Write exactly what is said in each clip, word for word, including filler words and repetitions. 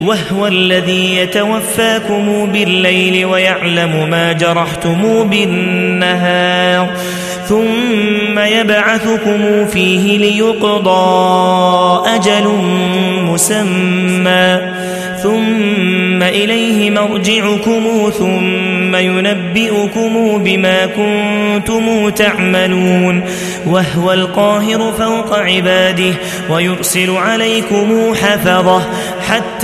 وهو الذي يتوفاكم بالليل ويعلم ما جرحتم بالنهار ثم يبعثكم فيه ليقضى أجل مسمى ثم إليه مرجعكم ثم ينبئكم بما كنتم تعملون وهو القاهر فوق عباده ويرسل عليكم حفظه حتى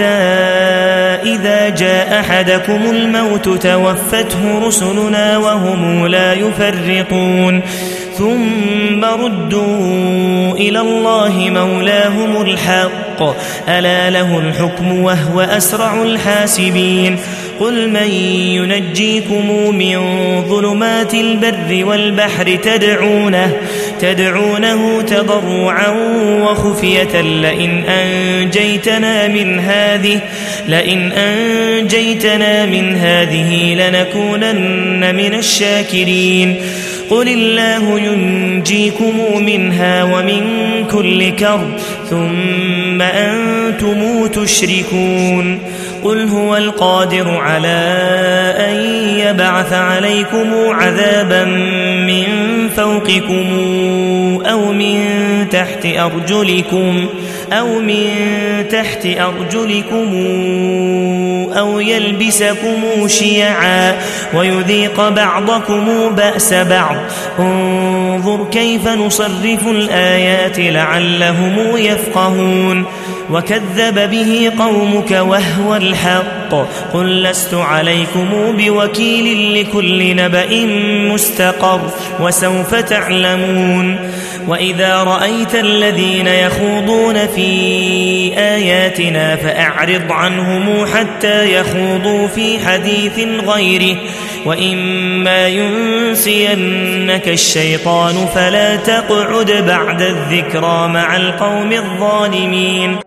إذا جاء أحدكم الموت توفته رسلنا وهم لا يفرطون ثم ردوا إلى الله مولاهم الحق ألا له الحكم وهو أسرع الحاسبين قل من ينجيكم من ظلمات البر والبحر تدعونه, تدعونه تضرعا وخفية لئن أنجيتنا من هذه لئن أنجيتنا من هذه لنكونن من الشاكرين قل الله ينجيكم منها ومن كل كرب ثم أنتم تشركون قل هو القادر على أن يبعث عليكم عذابا من فوقكم أو من تحت أرجلكم أو من تحت أرجلكم أو يلبسكم شيعا ويذيق بعضكم بأس بعض انظر كيف نصرف الآيات لعلهم يفقهون وكذب به قومك وهو الحق قل لست عليكم بوكيل لكل نبأ مستقر وسوف تعلمون وإذا رأيت الذين يخوضون في آياتنا فأعرض عنهم حتى يخوضوا في حديث غيره وإما ينسينك الشيطان فلا تقعد بعد الذكرى مع القوم الظالمين.